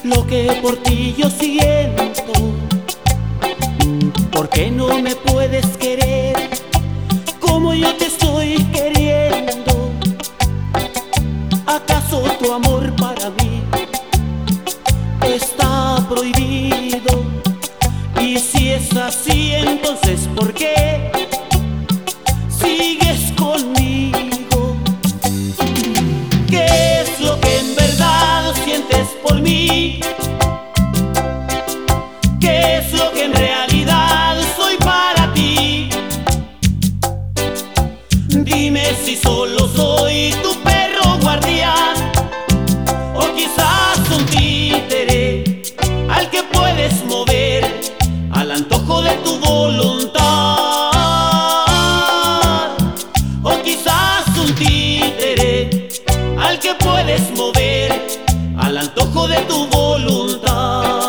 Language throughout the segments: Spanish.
lo que por ti yo siento? ¿Por qué no me puedes querer como yo te estoy queriendo? ¿Acaso tu amor para mí está prohibido? Y si es así, entonces ¿por qué sigues conmigo? ¿Qué es lo que en verdad sientes por mí? ¿Qué es lo que en realidad soy para ti? Dime si solo soy tu perro guardián, o quizás un títere al que puedes mover al antojo de tu voluntad. O quizás un títere al que puedes mover al antojo de tu voluntad.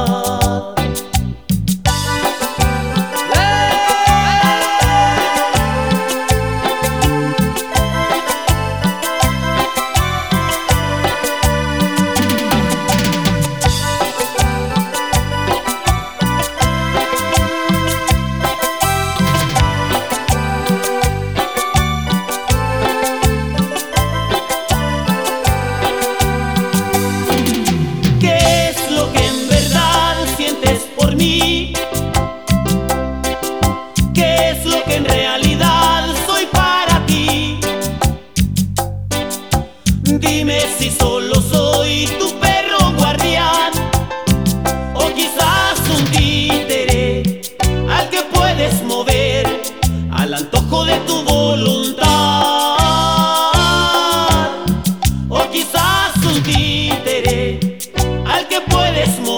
¿Qué es lo que en realidad soy para ti? Dime si solo soy tu perro guardián, o quizás un títere al que puedes mover al antojo de tu voluntad. O quizás un títere al que puedes mover